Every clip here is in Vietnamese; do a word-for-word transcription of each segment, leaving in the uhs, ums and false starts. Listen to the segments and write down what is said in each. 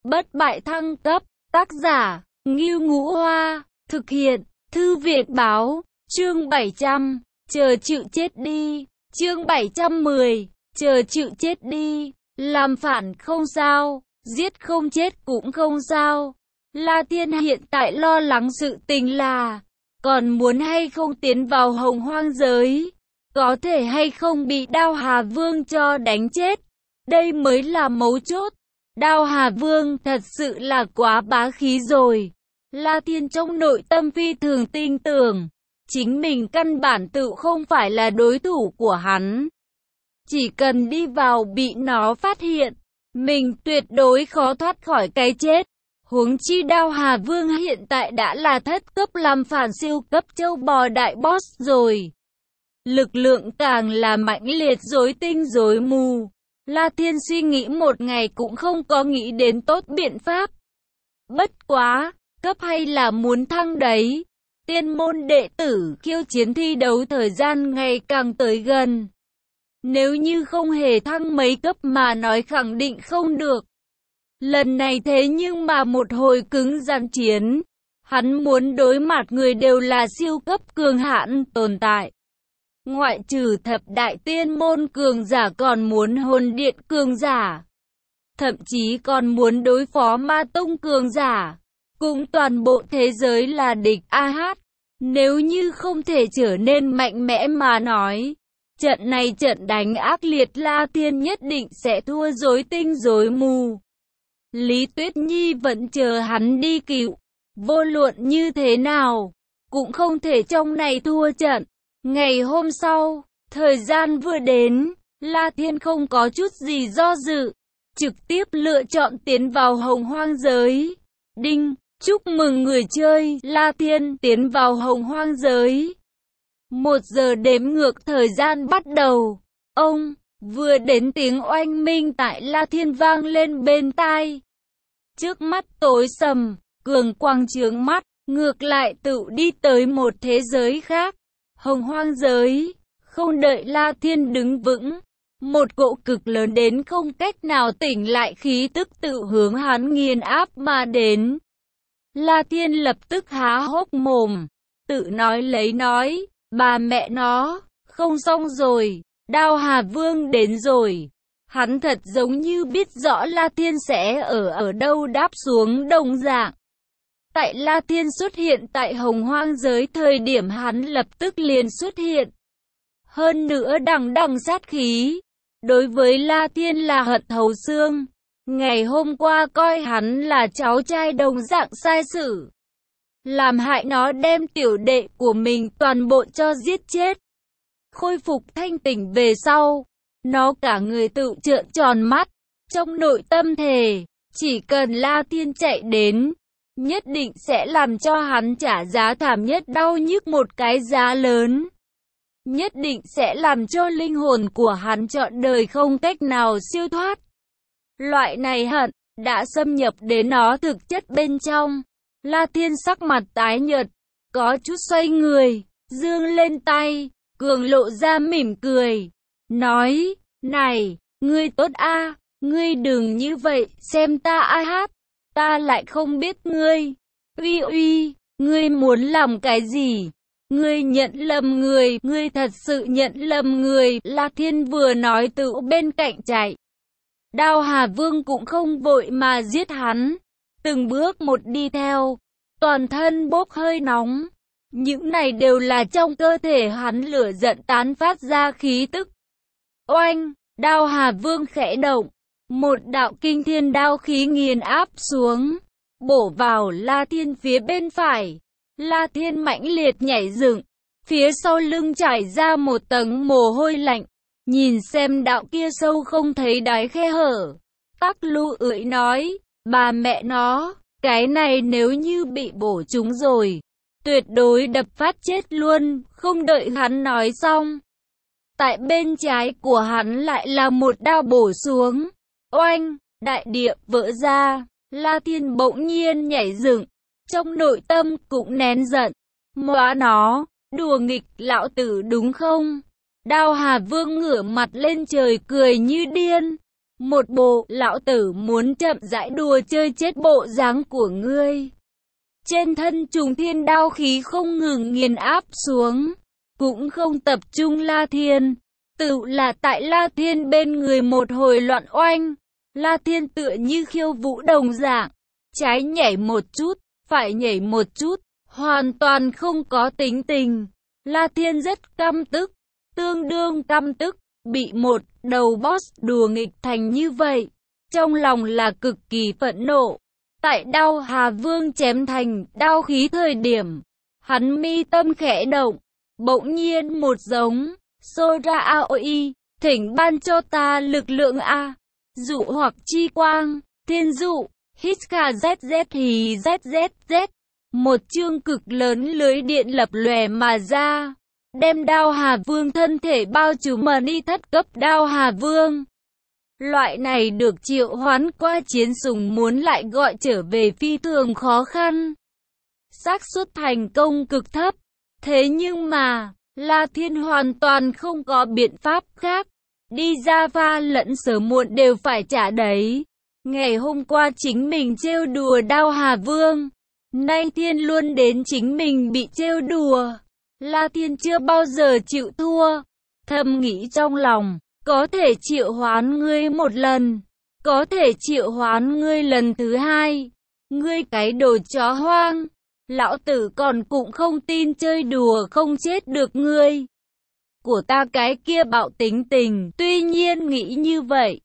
Bất bại thăng cấp, tác giả, Ngưu Ngũ Hoa, thực hiện, Thư viện báo, chương bảy trăm, chờ chịu chết đi, chương bảy trăm mười, chờ chịu chết đi, làm phản không sao, giết không chết cũng không sao. La Thiên hiện tại lo lắng sự tình là, còn muốn hay không tiến vào Hồng Hoang giới, có thể hay không bị Đao Hà Vương cho đánh chết, đây mới là mấu chốt. Đao Hà Vương thật sự là quá bá khí rồi. La Thiên trong nội tâm phi thường tin tưởng, chính mình căn bản tự không phải là đối thủ của hắn. Chỉ cần đi vào bị nó phát hiện, mình tuyệt đối khó thoát khỏi cái chết. Huống chi Đao Hà Vương hiện tại đã là thất cấp làm phản siêu cấp châu bò đại boss rồi. Lực lượng càng là mãnh liệt rối tinh rối mù. La Thiên suy nghĩ một ngày cũng không có nghĩ đến tốt biện pháp. Bất quá, cấp hay là muốn thăng đấy. Tiên môn đệ tử khiêu chiến thi đấu thời gian ngày càng tới gần. Nếu như không hề thăng mấy cấp mà nói khẳng định không được. Lần này thế nhưng mà một hồi cứng rắn chiến. Hắn muốn đối mặt người đều là siêu cấp cường hãn tồn tại. Ngoại trừ thập đại tiên môn cường giả còn muốn hồn điện cường giả. Thậm chí còn muốn đối phó ma tông cường giả. Cũng toàn bộ thế giới là địch a hát. Nếu như không thể trở nên mạnh mẽ mà nói, trận này trận đánh ác liệt La Thiên nhất định sẽ thua rối tinh rối mù. Lý Tuyết Nhi vẫn chờ hắn đi cứu. Vô luận như thế nào, cũng không thể trong này thua trận. Ngày hôm sau, thời gian vừa đến, La Thiên không có chút gì do dự, trực tiếp lựa chọn tiến vào Hồng Hoang giới. Đinh, chúc mừng người chơi, La Thiên tiến vào Hồng Hoang giới. Một giờ đếm ngược thời gian bắt đầu. Ông, vừa đến tiếng oanh minh tại La Thiên vang lên bên tai. Trước mắt tối sầm, cường quang trướng mắt, ngược lại tự đi tới một thế giới khác. Hồng Hoang giới, không đợi La Thiên đứng vững, một cỗ cực lớn đến không cách nào tỉnh lại khí tức tự hướng hắn nghiền áp mà đến. La Thiên lập tức há hốc mồm, tự nói lấy nói, bà mẹ nó, không xong rồi, Đao Hà Vương đến rồi. Hắn thật giống như biết rõ La Thiên sẽ ở ở đâu đáp xuống đồng dạng. Tại La Thiên xuất hiện tại Hồng Hoang giới thời điểm hắn lập tức liền xuất hiện. Hơn nữa đằng đằng sát khí. Đối với La Thiên là hận thấu xương. Ngày hôm qua coi hắn là cháu trai đồng dạng sai xử. Làm hại nó đem tiểu đệ của mình toàn bộ cho giết chết. Khôi phục thanh tỉnh về sau. Nó cả người tự trợn tròn mắt. Trong nội tâm thề, chỉ cần La Thiên chạy đến, nhất định sẽ làm cho hắn trả giá thảm nhất đau nhức một cái giá lớn. Nhất định sẽ làm cho linh hồn của hắn trọn đời không cách nào siêu thoát. Loại này hận, đã xâm nhập đến nó thực chất bên trong. La Thiên sắc mặt tái nhợt, có chút xoay người, giương lên tay, cường lộ ra mỉm cười. Nói, này, ngươi tốt a, ngươi đừng như vậy, xem ta ai hát. Ta lại không biết ngươi. Uy uy, ngươi muốn làm cái gì? Ngươi nhận lầm người, ngươi thật sự nhận lầm người. La Thiên vừa nói từ bên cạnh chạy. Đao Hà Vương cũng không vội mà giết hắn. Từng bước một đi theo, toàn thân bốc hơi nóng. Những này đều là trong cơ thể hắn lửa giận tán phát ra khí tức. Oanh, Đao Hà Vương khẽ động. Một đạo kinh thiên đao khí nghiền áp xuống, bổ vào La Thiên phía bên phải. La Thiên mãnh liệt nhảy dựng, phía sau lưng trải ra một tầng mồ hôi lạnh. Nhìn xem đạo kia sâu không thấy đáy khe hở. Tắc Lu ưỡi nói, bà mẹ nó, cái này nếu như bị bổ trúng rồi, tuyệt đối đập phát chết luôn. Không đợi hắn nói xong, tại bên trái của hắn lại là một đao bổ xuống. Oanh, đại địa vỡ ra, La Thiên bỗng nhiên nhảy dựng, trong nội tâm cũng nén giận. Móa nó, đùa nghịch lão tử đúng không? Đao Hà Vương ngửa mặt lên trời cười như điên. Một bộ, lão tử muốn chậm rãi đùa chơi chết bộ dáng của ngươi. Trên thân trùng thiên đao khí không ngừng nghiền áp xuống, cũng không tập trung La Thiên. Tự là tại La Thiên bên người một hồi loạn oanh, La Thiên tựa như khiêu vũ đồng dạng, trái nhảy một chút, phải nhảy một chút, hoàn toàn không có tính tình. La Thiên rất căm tức, tương đương căm tức, bị một đầu boss đùa nghịch thành như vậy, trong lòng là cực kỳ phẫn nộ. Tại Đao Hà Vương chém thành đao khí thời điểm, hắn mi tâm khẽ động, bỗng nhiên một giống, Sora Aoi, thỉnh ban cho ta lực lượng A, dụ hoặc chi quang, thiên dụ, Hiska Z Z thì Z Z Z, một chương cực lớn lưới điện lập lòe mà ra, đem Đao Hà Vương thân thể bao trùm mà đi thất cấp Đao Hà Vương. Loại này được triệu hoán qua chiến sùng muốn lại gọi trở về phi thường khó khăn, xác suất thành công cực thấp. Thế nhưng mà, La Thiên hoàn toàn không có biện pháp khác, đi ra va lẫn sớm muộn đều phải trả đấy. Ngày hôm qua chính mình trêu đùa Đao Hà Vương, nay Thiên luôn đến chính mình bị trêu đùa. La Thiên chưa bao giờ chịu thua, thầm nghĩ trong lòng, có thể triệu hoán ngươi một lần, có thể triệu hoán ngươi lần thứ hai, ngươi cái đồ chó hoang, lão tử còn cũng không tin chơi đùa không chết được ngươi. Của ta cái kia bạo tính tình, tuy nhiên nghĩ như vậy,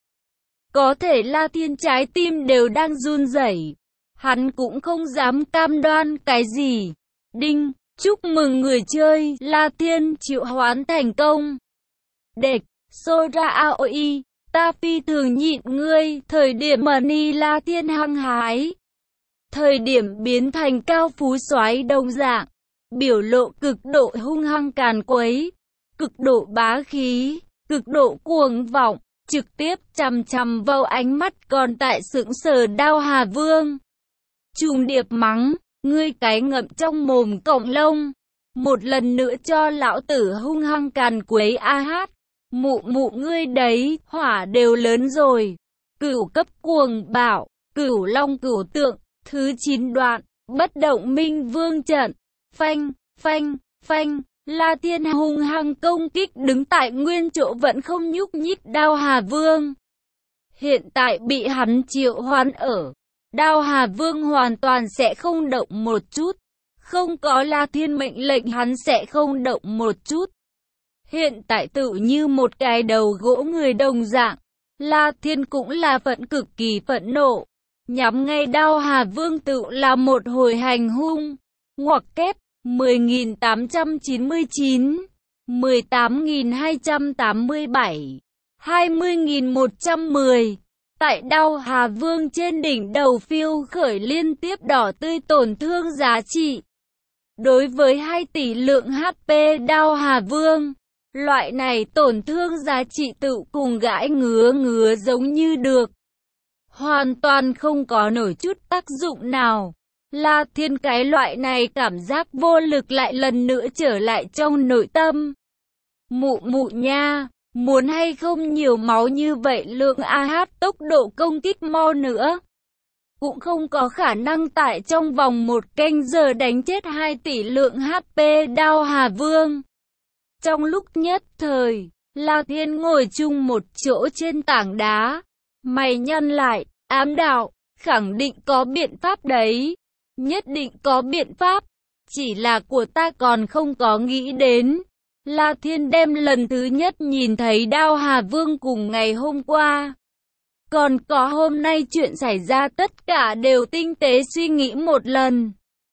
có thể La Thiên trái tim đều đang run rẩy, hắn cũng không dám cam đoan cái gì. Đinh, chúc mừng người chơi, La Thiên triệu hoán thành công. Địch, Sora Aoi, ta phi thường nhịn ngươi, thời điểm mà ni La Thiên hăng hái, thời điểm biến thành cao phú soái đồng dạng, biểu lộ cực độ hung hăng càn quấy, cực độ bá khí, cực độ cuồng vọng, trực tiếp chằm chằm vào ánh mắt còn tại sững sờ Đao Hà Vương. Trùng điệp mắng, ngươi cái ngậm trong mồm cọng lông, một lần nữa cho lão tử hung hăng càn quấy a hát. Mụ mụ ngươi đấy, hỏa đều lớn rồi. Cửu cấp cuồng bạo, cửu long cửu tượng, thứ chín đoạn, bất động minh vương trận. Phanh, phanh, phanh, La Thiên hung hăng công kích đứng tại nguyên chỗ vẫn không nhúc nhích Đao Hà Vương. Hiện tại bị hắn triệu hoán ở, Đao Hà Vương hoàn toàn sẽ không động một chút. Không có La Thiên mệnh lệnh hắn sẽ không động một chút. Hiện tại tự như một cái đầu gỗ người đồng dạng, La Thiên cũng là phẫn cực kỳ phẫn nộ, nhắm ngay Đao Hà Vương tự là một hồi hành hung. Ngoặc kép, mười nghìn tám trăm chín mươi chín, mười tám nghìn hai trăm tám mươi bảy, hai mươi nghìn một trăm mười. Tại Đao Hà Vương trên đỉnh đầu phiêu khởi liên tiếp đỏ tươi tổn thương giá trị. Đối với hai tỷ lượng hát pê Đao Hà Vương, loại này tổn thương giá trị tự cùng gãi ngứa ngứa giống như được, hoàn toàn không có nổi chút tác dụng nào. La Thiên cái loại này cảm giác vô lực lại lần nữa trở lại trong nội tâm. Mụ mụ nha, muốn hay không nhiều máu như vậy lượng a hát tốc độ công kích mau nữa. Cũng không có khả năng tại trong vòng một canh giờ đánh chết hai tỷ lượng hát pê Đao Hà Vương. Trong lúc nhất thời, La Thiên ngồi chung một chỗ trên tảng đá, mày nhăn lại, ám đạo, khẳng định có biện pháp đấy, nhất định có biện pháp, chỉ là của ta còn không có nghĩ đến. La Thiên đem lần thứ nhất nhìn thấy Đao Hà Vương cùng ngày hôm qua, còn có hôm nay chuyện xảy ra tất cả đều tinh tế suy nghĩ một lần.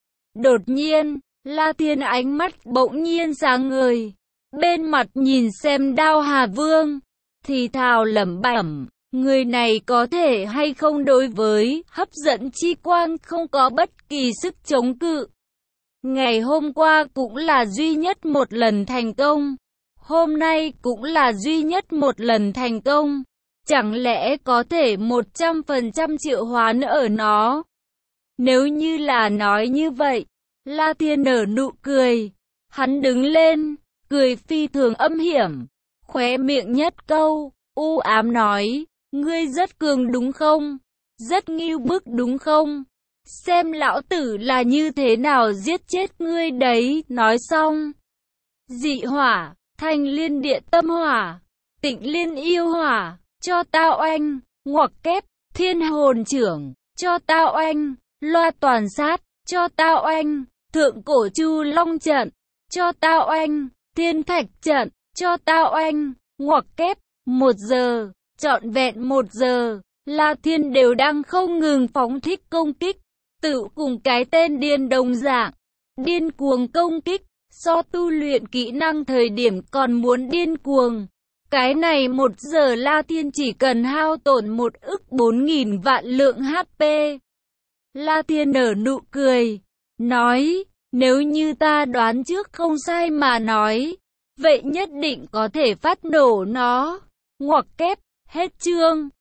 Đột nhiên, La Thiên ánh mắt bỗng nhiên sáng ngời, bên mặt nhìn xem Đao Hà Vương, thì thào lẩm bẩm, người này có thể hay không đối với hấp dẫn chi quang không có bất kỳ sức chống cự. Ngày hôm qua cũng là duy nhất một lần thành công, hôm nay cũng là duy nhất một lần thành công. Chẳng lẽ có thể một trăm phần trăm triệu hoán ở nó? Nếu như là nói như vậy, La Thiên nở nụ cười. Hắn đứng lên, cười phi thường âm hiểm, khóe miệng nhất câu, u ám nói, Ngươi rất cường đúng không? Rất ngưu bức đúng không? Xem lão tử là như thế nào giết chết ngươi đấy. Nói xong, dị hỏa, thành liên địa tâm hỏa, tịnh liên yêu hỏa, cho tao oanh, ngoặc kép, thiên hồn trưởng, cho tao oanh, loa toàn sát, cho tao oanh, thượng cổ chu long trận, cho tao oanh, thiên thạch trận, cho tao oanh, ngoặc kép, một giờ, trọn vẹn một giờ, La Thiên đều đang không ngừng phóng thích công kích, tự cùng cái tên điên đồng dạng, điên cuồng công kích, so tu luyện kỹ năng thời điểm còn muốn điên cuồng. Cái này một giờ La Thiên chỉ cần hao tổn một ức bốn nghìn vạn lượng hát pê. La Thiên nở nụ cười, nói, nếu như ta đoán trước không sai mà nói, vậy nhất định có thể phát nổ nó. Ngoặc kép, hết chương.